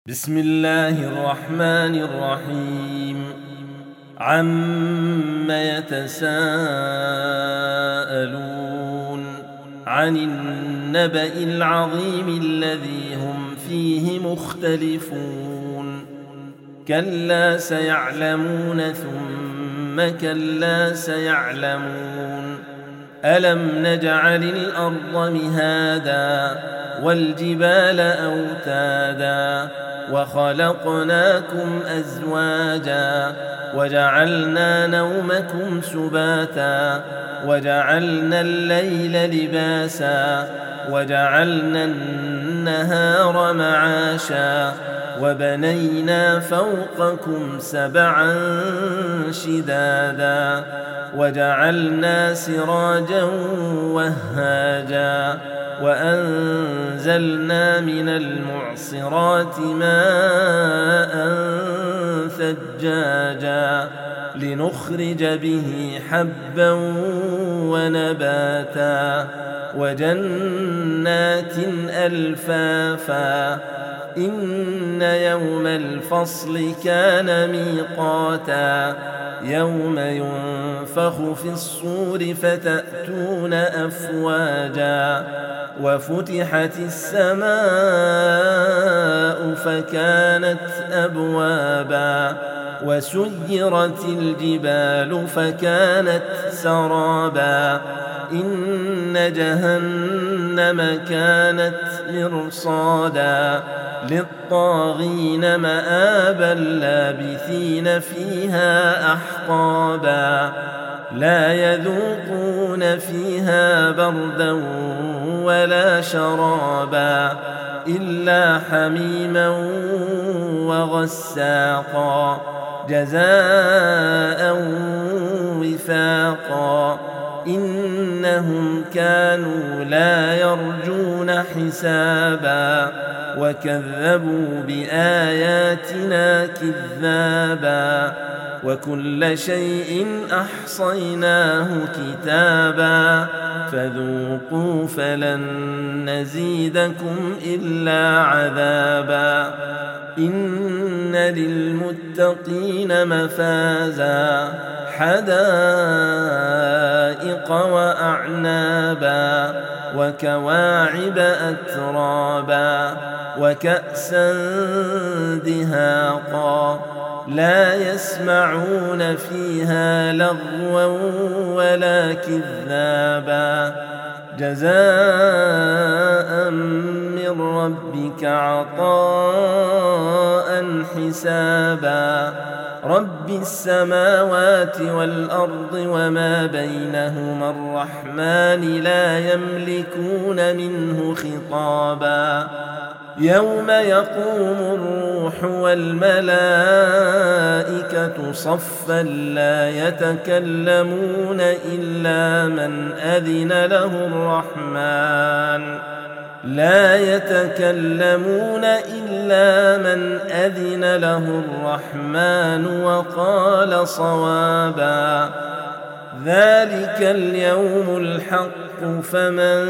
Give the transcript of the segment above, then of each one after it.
بسم الله الرحمن الرحيم عم يتساءلون عن النبأ العظيم الذي هم فيه مختلفون كلا سيعلمون ثم كلا سيعلمون ألم نجعل الأرض مهادا والجبال أوتادا وخلقناكم أزواجا وجعلنا نومكم سباتا وجعلنا الليل لباسا وجعلنا النهار معاشا وبنينا فوقكم سبعا شدادا وجعلنا سراجا وهاجا وأنزلنا من المعصرات ماء ثجاجا لنخرج به حبا ونباتا وجنات ألفافا إن يوم الفصل كان ميقاتا يوم ينفخ في الصور فتأتون أفواجا وفتحت السماء فكانت أبوابا وسيرت الجبال فكانت سرابا إن جهنم كانت مرصادا للطاغين مآبا لابثين فيها أحقابا لا يذوقون فيها بردا ولا شرابا إلا حميما وغساقا جزاء وفاقا إنهم كانوا لا يرجون حسابا وكذبوا بآياتنا كذابا وكل شيء أحصيناه كتابا فذوقوا فلن نزيدكم إلا عذابا إن للمتقين مفازا حدائق وأعنابا وكواعب أترابا وكأسا دهاقا لا يسمعون فيها لغوا ولا كذابا جزاء من ربك عطاء حسابا رب السماوات والأرض وما بينهما الرحمن لا يملكون منه خطابا يوم يقوم الروح والملائكة صفا لا يتكلمون إلا من أذن له الرحمن وقال صوابا ذلك اليوم الحق فمن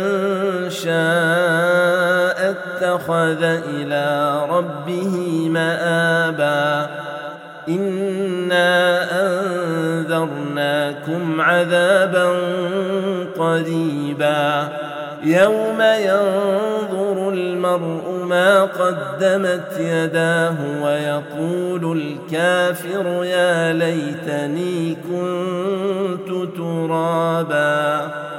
شاء اتخذ إلى ربه مآبا إنا أنذرناكم عذابا قريبا يوم ينظر المرء ما قدمت يداه ويقول الكافر يا ليتني كنت ترابا.